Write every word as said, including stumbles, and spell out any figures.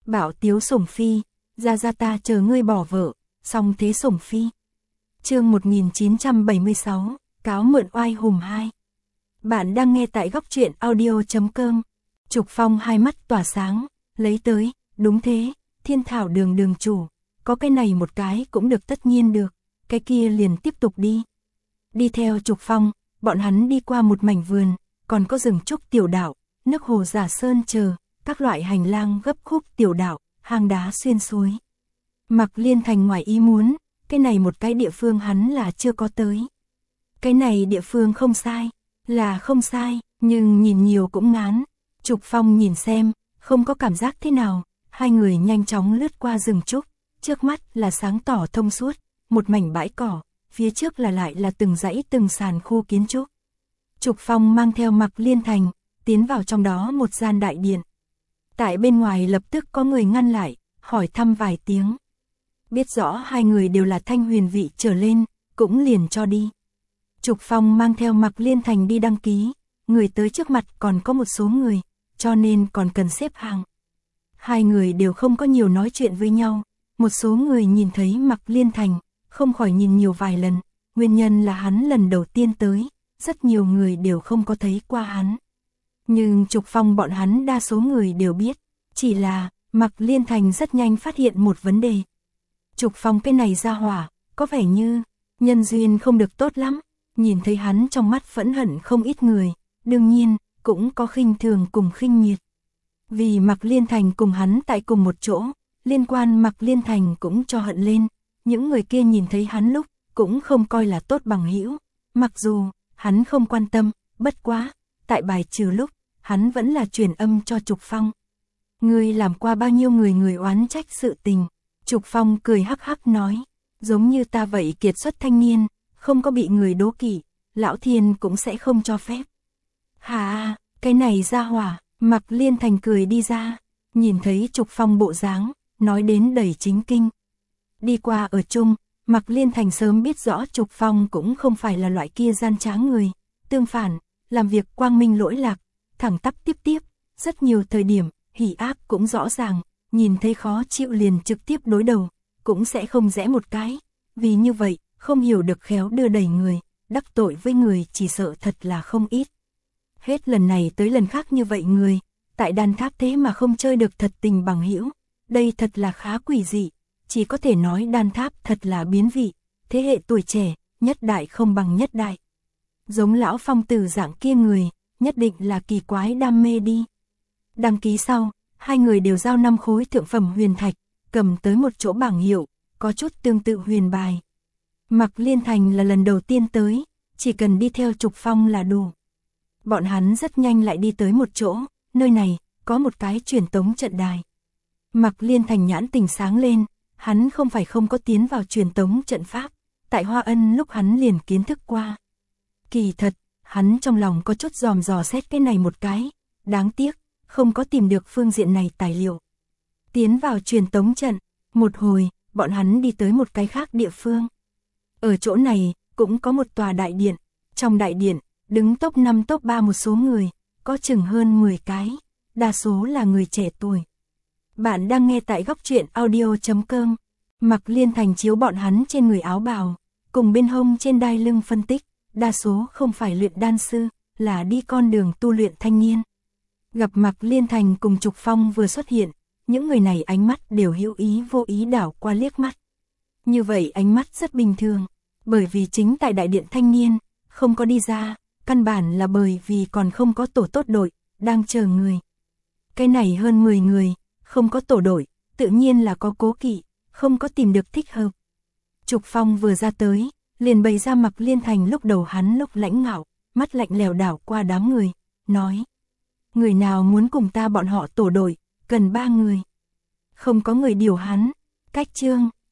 Bảo Tiếu Sủng Phi, ra ra ta chờ ngươi bỏ vợ, xong thế Sủng Phi. Chương một nghìn chín trăm bảy mươi sáu, cáo mượn oai hùng hai. Bạn đang nghe tại góc truyện audio chấm com. Trục Phong hai mắt tỏa sáng, lấy tới, đúng thế, Thiên Thảo Đường đường chủ, có cái này một cái cũng được, tất nhiên được, cái kia liền tiếp tục đi. Đi theo Trục Phong, bọn hắn đi qua một mảnh vườn, còn có rừng trúc tiểu đạo, nước hồ giả sơn chờ, các loại hành lang gấp khúc tiểu đạo, hang đá xuyên suối. Mạc Liên Thành ngoài ý muốn, cái này một cái địa phương hắn là chưa có tới. Cái này địa phương không sai, là không sai, nhưng nhìn nhiều cũng ngán. Trục Phong nhìn xem, không có cảm giác thế nào, hai người nhanh chóng lướt qua rừng trúc, trước mắt là sáng tỏ thông suốt, một mảnh bãi cỏ, phía trước là lại là từng dãy từng sàn khu kiến trúc. Trục Phong mang theo Mạc Liên Thành, tiến vào trong đó một gian đại điện. Tại bên ngoài lập tức có người ngăn lại, hỏi thăm vài tiếng. Biết rõ hai người đều là thanh huyền vị trở lên, cũng liền cho đi. Trục Phong mang theo Mạc Liên Thành đi đăng ký, người tới trước mặt còn có một số người, cho nên còn cần xếp hàng. Hai người đều không có nhiều nói chuyện với nhau, một số người nhìn thấy Mạc Liên Thành, không khỏi nhìn nhiều vài lần, nguyên nhân là hắn lần đầu tiên tới, rất nhiều người đều không có thấy qua hắn. Nhưng Trục Phong bọn hắn đa số người đều biết, chỉ là Mạc Liên Thành rất nhanh phát hiện một vấn đề. Trục Phong cái này ra hỏa, có vẻ như nhân duyên không được tốt lắm, nhìn thấy hắn trong mắt phẫn hận không ít người, đương nhiên cũng có khinh thường cùng khinh miệt. Vì Mạc Liên Thành cùng hắn tại cùng một chỗ, liên quan Mạc Liên Thành cũng cho hận lên, những người kia nhìn thấy hắn lúc cũng không coi là tốt bằng hữu, mặc dù hắn không quan tâm, bất quá tại bài trừ lúc, hắn vẫn là truyền âm cho Trục Phong. Ngươi làm qua bao nhiêu người người oán trách sự tình? Trục Phong cười hắc hắc nói, giống như ta vậy kiệt xuất thanh niên, không có bị người đố kỵ, lão thiên cũng sẽ không cho phép. Hà, cái này ra hỏa, Mạc Liên Thành cười đi ra, nhìn thấy Trục Phong bộ dáng, nói đến đầy chính kinh. Đi qua ở chung, Mạc Liên Thành sớm biết rõ Trục Phong cũng không phải là loại kia gian trá người, tương phản, làm việc quang minh lỗi lạc, thẳng tắp tiếp tiếp, rất nhiều thời điểm, hỉ ác cũng rõ ràng, nhìn thấy khó chịu liền trực tiếp đối đầu, cũng sẽ không rẽ một cái, vì như vậy, không hiểu được khéo đưa đẩy người, đắc tội với người chỉ sợ thật là không ít. Hết lần này tới lần khác như vậy người, tại Đan Tháp thế mà không chơi được thật tình bằng hữu, đây thật là khá quỷ dị, chỉ có thể nói Đan Tháp thật là biến vị, thế hệ tuổi trẻ, nhất đại không bằng nhất đại. Giống lão phong tử dạng kia người, nhất định là kỳ quái đam mê đi. Đăng ký sau, hai người đều giao năm khối thượng phẩm huyền thạch, cầm tới một chỗ bảng hiệu, có chút tương tự huyền bài. Mạc Liên Thành là lần đầu tiên tới, chỉ cần đi theo Trục Phong là đủ. Bọn hắn rất nhanh lại đi tới một chỗ, nơi này, có một cái truyền tống trận đài. Mạc Liên Thành nhãn tình sáng lên, hắn không phải không có tiến vào truyền tống trận pháp, tại Hoa Ân lúc hắn liền kiến thức qua. Kỳ thật, hắn trong lòng có chút dòm dò xét cái này một cái, đáng tiếc, không có tìm được phương diện này tài liệu. Tiến vào truyền tống trận, một hồi, bọn hắn đi tới một cái khác địa phương. Ở chỗ này, cũng có một tòa đại điện, trong đại điện, đứng top năm top ba một số người, có chừng hơn mười cái, đa số là người trẻ tuổi. Bạn đang nghe tại góc truyện audio chấm com. Mạc Liên Thành chiếu bọn hắn trên người áo bào, cùng bên hông trên đai lưng phân tích, đa số không phải luyện đan sư, là đi con đường tu luyện thanh niên. Gặp Mạc Liên Thành cùng Trục Phong vừa xuất hiện, những người này ánh mắt đều hữu ý vô ý đảo qua liếc mắt. Như vậy ánh mắt rất bình thường, bởi vì chính tại đại điện thanh niên, không có đi ra, căn bản là bởi vì còn không có tổ tốt đội, đang chờ người. Cái này hơn mười người, không có tổ đội, tự nhiên là có cố kỵ, không có tìm được thích hợp. Trục Phong vừa ra tới, liền bày ra Mạc Liên Thành lúc đầu hắn lúc lãnh ngạo, mắt lạnh lèo đảo qua đám người, nói. Người nào muốn cùng ta bọn họ tổ đội, cần ba người. Không có người điều hắn, cách chương,